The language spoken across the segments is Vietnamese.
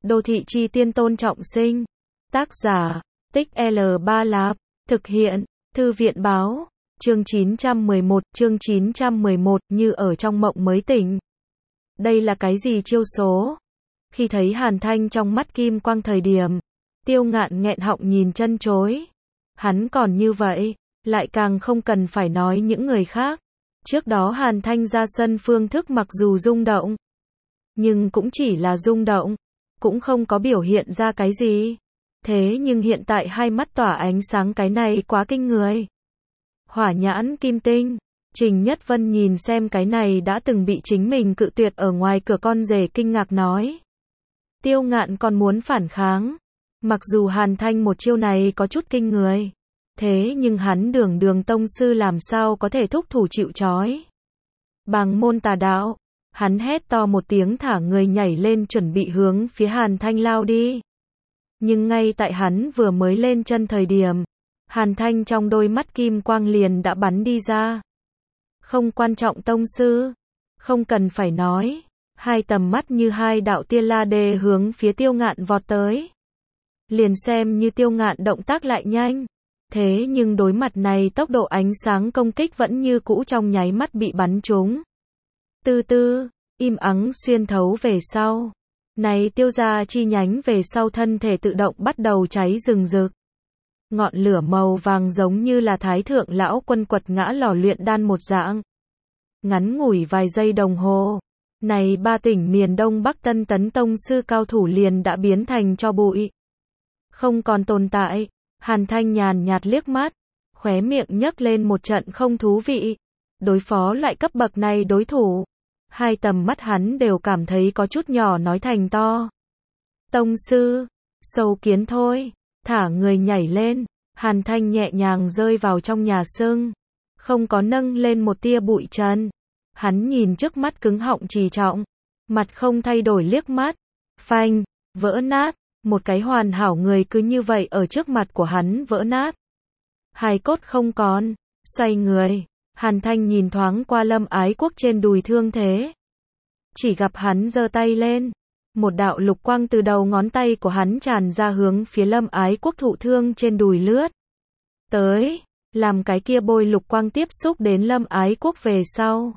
Đô thị chi tiên Tôn Trọng Sinh. Tác giả, Tích L3 Lạp. Thực hiện, Thư viện báo. Chương 911, như ở trong mộng mới tỉnh. Đây là cái gì chiêu số? Khi thấy Hàn Thanh trong mắt kim quang thời điểm, Tiêu Ngạn nghẹn họng nhìn chân chối. Hắn còn như vậy, lại càng không cần phải nói những người khác. Trước đó Hàn Thanh ra sân phương thức mặc dù rung động, nhưng cũng chỉ là rung động, cũng không có biểu hiện ra cái gì. Thế nhưng hiện tại hai mắt tỏa ánh sáng, cái này quá kinh người. Hỏa nhãn kim tinh. Trình Nhất Vân nhìn xem cái này đã từng bị chính mình cự tuyệt ở ngoài cửa con rể, kinh ngạc nói. Tiêu Ngạn còn muốn phản kháng. Mặc dù Hàn Thanh một chiêu này có chút kinh người, thế nhưng hắn Đường tông sư làm sao có thể thúc thủ chịu trói. Bàng môn tà đạo. Hắn hét to một tiếng, thả người nhảy lên chuẩn bị hướng phía Hàn Thanh lao đi. Nhưng ngay tại hắn vừa mới lên chân thời điểm, Hàn Thanh trong đôi mắt kim quang liền đã bắn đi ra. Không quan trọng tông sư, không cần phải nói, hai tầm mắt như hai đạo tia la đề hướng phía Tiêu Ngạn vọt tới. Liền xem như Tiêu Ngạn động tác lại nhanh, thế nhưng đối mặt này tốc độ ánh sáng công kích vẫn như cũ trong nháy mắt bị bắn trúng. Từ từ, im ắng xuyên thấu về sau. Này Tiêu gia chi nhánh về sau thân thể tự động bắt đầu cháy rừng rực. Ngọn lửa màu vàng giống như là Thái thượng lão quân quật ngã lò luyện đan một dạng. Ngắn ngủi vài giây đồng hồ, này ba tỉnh miền Đông Bắc Tân tấn tông sư cao thủ liền đã biến thành tro bụi, không còn tồn tại. Hàn Thanh nhàn nhạt liếc mắt, khóe miệng nhấc lên một trận không thú vị. Đối phó loại cấp bậc này đối thủ, hai tầm mắt hắn đều cảm thấy có chút nhỏ nói thành to. Tông sư, sâu kiến thôi. Thả người nhảy lên, Hàn Thanh nhẹ nhàng rơi vào trong nhà xương, không có nâng lên một tia bụi trần. Hắn nhìn trước mắt cứng họng trì trọng, mặt không thay đổi liếc mắt, phanh, vỡ nát, một cái hoàn hảo người cứ như vậy ở trước mặt của hắn vỡ nát. Hài cốt không còn, xoay người, Hàn Thanh nhìn thoáng qua Lâm Ái Quốc trên đùi thương thế. Chỉ gặp hắn giơ tay lên, một đạo lục quang từ đầu ngón tay của hắn tràn ra hướng phía Lâm Ái Quốc thụ thương trên đùi lướt tới, làm cái kia bôi lục quang tiếp xúc đến Lâm Ái Quốc về sau.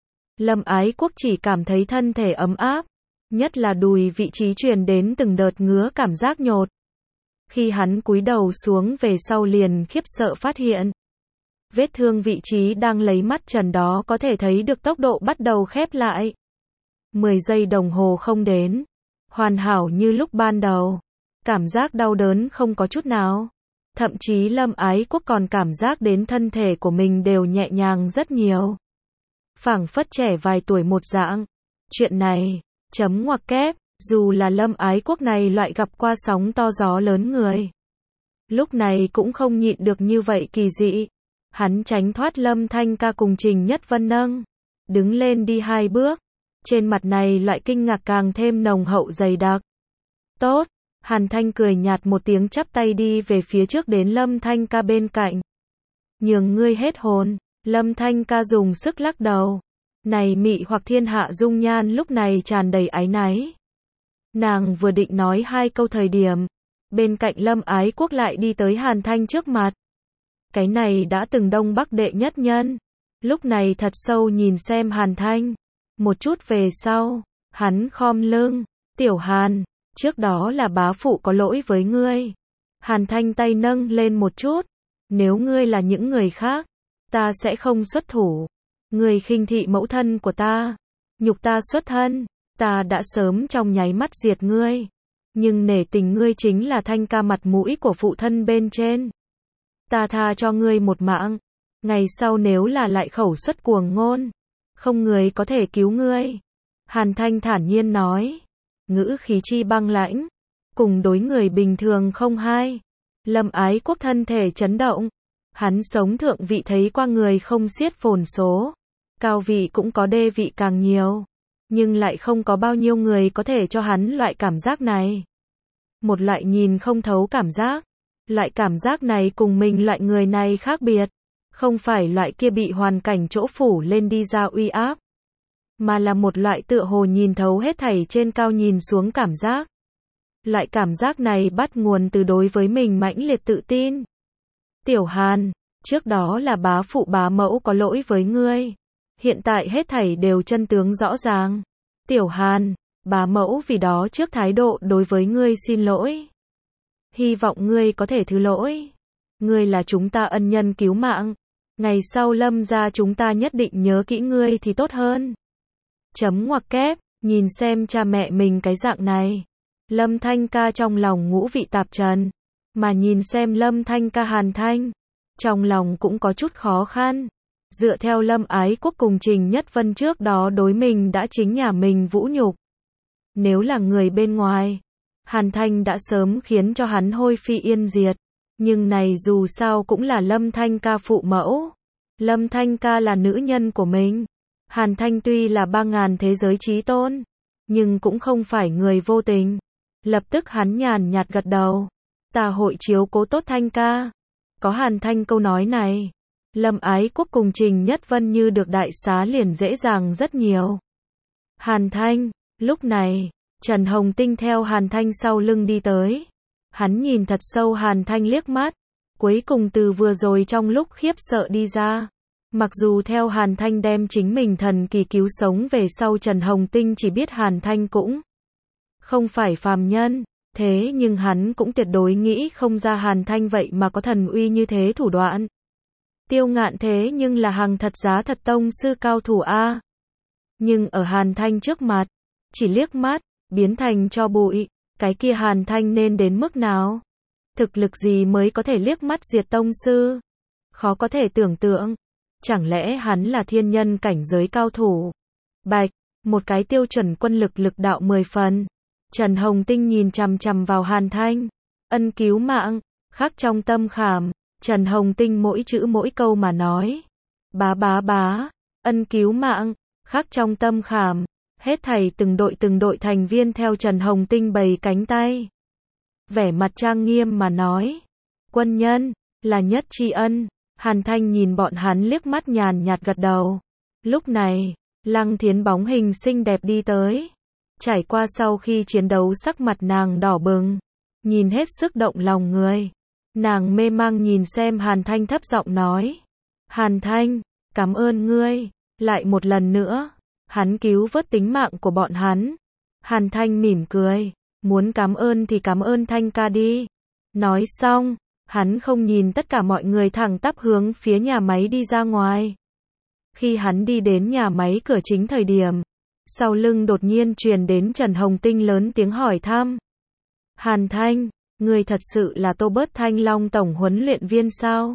Lâm Ái Quốc chỉ cảm thấy thân thể ấm áp, nhất là đùi vị trí truyền đến từng đợt ngứa cảm giác nhột. Khi hắn cúi đầu xuống về sau liền khiếp sợ phát hiện, vết thương vị trí đang lấy mắt trần đó có thể thấy được tốc độ bắt đầu khép lại. 10 giây đồng hồ không đến, hoàn hảo như lúc ban đầu. Cảm giác đau đớn không có chút nào. Thậm chí Lâm Ái Quốc còn cảm giác đến thân thể của mình đều nhẹ nhàng rất nhiều. Phảng phất trẻ vài tuổi một dạng. Chuyện này, chấm ngoặc kép, dù là Lâm Ái Quốc này loại gặp qua sóng to gió lớn người, lúc này cũng không nhịn được như vậy kỳ dị. Hắn tránh thoát Lâm Thanh Ca cùng Trình Nhất Vân nâng, đứng lên đi 2 bước. Trên mặt này loại kinh ngạc càng thêm nồng hậu dày đặc. Tốt, Hàn Thanh cười nhạt một tiếng chắp tay đi về phía trước đến Lâm Thanh Ca bên cạnh. Nhường ngươi hết hồn, Lâm Thanh Ca dùng sức lắc đầu. Này mị hoặc thiên hạ dung nhan lúc này tràn đầy áy náy. Nàng vừa định nói 2 câu thời điểm, bên cạnh Lâm Ái Quốc lại đi tới Hàn Thanh trước mặt. Cái này đã từng Đông Bắc đệ nhất nhân, lúc này thật sâu nhìn xem Hàn Thanh. Một chút về sau, hắn khom lưng, tiểu Hàn, trước đó là bá phụ có lỗi với ngươi. Hàn Thanh tay nâng lên một chút, nếu ngươi là những người khác, ta sẽ không xuất thủ. Ngươi khinh thị mẫu thân của ta, nhục ta xuất thân, ta đã sớm trong nháy mắt diệt ngươi. Nhưng nể tình ngươi chính là Thanh Ca mặt mũi của phụ thân bên trên, ta tha cho ngươi một mạng. Ngày sau nếu là lại khẩu xuất cuồng ngôn, không người có thể cứu ngươi. Hàn Thanh thản nhiên nói, ngữ khí chi băng lãnh, cùng đối người bình thường không hai. Lâm Ái Quốc thân thể chấn động, hắn sống thượng vị thấy qua người không xiết phồn số, cao vị cũng có đê vị càng nhiều, nhưng lại không có bao nhiêu người có thể cho hắn loại cảm giác này. Một loại nhìn không thấu cảm giác, loại cảm giác này cùng mình loại người này khác biệt. Không phải loại kia bị hoàn cảnh chỗ phủ lên đi ra uy áp, mà là một loại tựa hồ nhìn thấu hết thảy trên cao nhìn xuống cảm giác. Loại cảm giác này bắt nguồn từ đối với mình mãnh liệt tự tin. Tiểu Hàn, trước đó là bá phụ bá mẫu có lỗi với ngươi. Hiện tại hết thảy đều chân tướng rõ ràng. Tiểu Hàn, bá mẫu vì đó trước thái độ đối với ngươi xin lỗi. Hy vọng ngươi có thể thứ lỗi. Ngươi là chúng ta ân nhân cứu mạng. Ngày sau Lâm gia chúng ta nhất định nhớ kỹ ngươi thì tốt hơn. Chấm ngoặc kép, nhìn xem cha mẹ mình cái dạng này. Lâm Thanh Ca trong lòng ngũ vị tạp trần. Mà nhìn xem Lâm Thanh Ca Hàn Thanh. Trong lòng cũng có chút khó khăn. Dựa theo Lâm Ái Quốc cùng Trình Nhất Vân trước đó đối mình đã chính nhà mình vũ nhục. Nếu là người bên ngoài, Hàn Thanh đã sớm khiến cho hắn hôi phi yên diệt. Nhưng này dù sao cũng là Lâm Thanh Ca phụ mẫu. Lâm Thanh Ca là nữ nhân của mình. Hàn Thanh tuy là 3000 thế giới chí tôn, nhưng cũng không phải người vô tình. Lập tức hắn nhàn nhạt gật đầu. Ta hội chiếu cố tốt Thanh Ca. Có Hàn Thanh câu nói này, Lâm Ái Quốc cùng Trình Nhất Vân như được đại xá liền dễ dàng rất nhiều. Hàn Thanh, lúc này, Trần Hồng Tinh theo Hàn Thanh sau lưng đi tới. Hắn nhìn thật sâu Hàn Thanh liếc mắt, cuối cùng từ vừa rồi trong lúc khiếp sợ đi ra. Mặc dù theo Hàn Thanh đem chính mình thần kỳ cứu sống về sau, Trần Hồng Tinh chỉ biết Hàn Thanh cũng không phải phàm nhân, thế nhưng hắn cũng tuyệt đối nghĩ không ra Hàn Thanh vậy mà có thần uy như thế thủ đoạn. Tiêu Ngạn thế nhưng là hàng thật giá thật tông sư cao thủ a. Nhưng ở Hàn Thanh trước mặt, chỉ liếc mắt, biến thành tro bụi, cái kia Hàn Thanh nên đến mức nào? Thực lực gì mới có thể liếc mắt diệt tông sư? Khó có thể tưởng tượng. Chẳng lẽ hắn là thiên nhân cảnh giới cao thủ? Bạch, một cái tiêu chuẩn quân lực lực đạo 10 phần. Trần Hồng Tinh nhìn chằm chằm vào Hàn Thanh. Ân cứu mạng, khắc trong tâm khảm. Trần Hồng Tinh mỗi chữ mỗi câu mà nói. Bá bá bá, ân cứu mạng, khắc trong tâm khảm. Hết thảy từng đội thành viên theo Trần Hồng Tinh bày cánh tay. Vẻ mặt trang nghiêm mà nói. Quân nhân, là nhất tri ân. Hàn Thanh nhìn bọn hắn liếc mắt nhàn nhạt gật đầu. Lúc này, Lăng Thiến bóng hình xinh đẹp đi tới. Trải qua sau khi chiến đấu sắc mặt nàng đỏ bừng. Nhìn hết sức động lòng người. Nàng mê mang nhìn xem Hàn Thanh thấp giọng nói. Hàn Thanh, cảm ơn ngươi. Lại một lần nữa, hắn cứu vớt tính mạng của bọn hắn. Hàn Thanh mỉm cười. Muốn cảm ơn thì cảm ơn Thanh ca đi. Nói xong, hắn không nhìn tất cả mọi người thẳng tắp hướng phía nhà máy đi ra ngoài. Khi hắn đi đến nhà máy cửa chính thời điểm, sau lưng đột nhiên truyền đến Trần Hồng Tinh lớn tiếng hỏi thăm. Hàn Thanh, người thật sự là Tô Bớt Thanh Long tổng huấn luyện viên sao?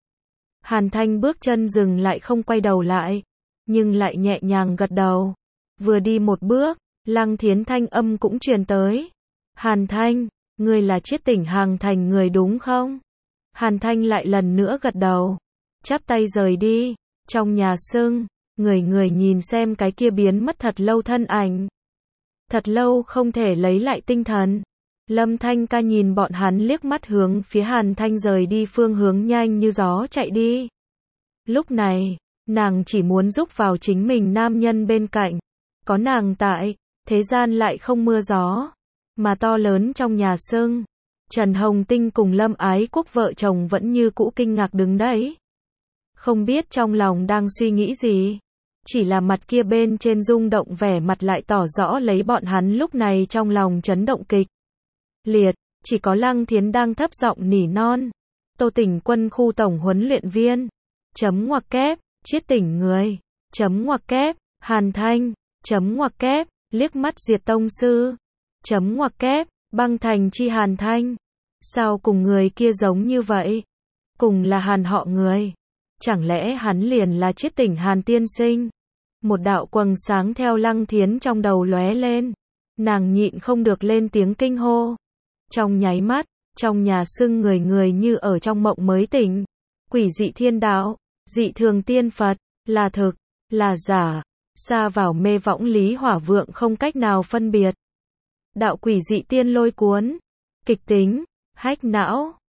Hàn Thanh bước chân dừng lại không quay đầu lại, nhưng lại nhẹ nhàng gật đầu. Vừa đi một bước, Lăng Thiến thanh âm cũng truyền tới. Hàn Thanh, ngươi là Chiết Tỉnh Hàng Thành người đúng không? Hàn Thanh lại lần nữa gật đầu, chắp tay rời đi. Trong nhà sưng, người nhìn xem cái kia biến mất thật lâu thân ảnh. Thật lâu không thể lấy lại tinh thần. Lâm Thanh Ca nhìn bọn hắn liếc mắt hướng phía Hàn Thanh rời đi phương hướng nhanh như gió chạy đi. Lúc này, nàng chỉ muốn giúp vào chính mình nam nhân bên cạnh. Có nàng tại, thế gian lại không mưa gió. Mà to lớn trong nhà sưng, Trần Hồng Tinh cùng Lâm Ái Quốc vợ chồng vẫn như cũ kinh ngạc đứng đấy. Không biết trong lòng đang suy nghĩ gì. Chỉ là mặt kia bên trên rung động vẻ mặt lại tỏ rõ lấy bọn hắn lúc này trong lòng chấn động kịch liệt. Chỉ có Lăng Thiến đang thấp giọng nỉ non. Tô Tỉnh quân khu tổng huấn luyện viên. Chấm ngoặc kép, Chiết Tỉnh người. Chấm ngoặc kép, Hàn Thanh. Chấm ngoặc kép, liếc mắt diệt tông sư. Chấm ngoặc kép, băng thành chi Hàn Thanh. Sao cùng người kia giống như vậy? Cùng là Hàn họ người. Chẳng lẽ hắn liền là Chiết Tỉnh Hàn tiên sinh? Một đạo quầng sáng theo Lăng Thiến trong đầu lóe lên. Nàng nhịn không được lên tiếng kinh hô. Trong nháy mắt, trong nhà sưng người như ở trong mộng mới tỉnh. Quỷ dị thiên đạo, dị thường tiên Phật, là thực, là giả, xa vào mê võng lý hỏa vượng không cách nào phân biệt. Đạo quỷ dị tiên lôi cuốn, kịch tính, hách não.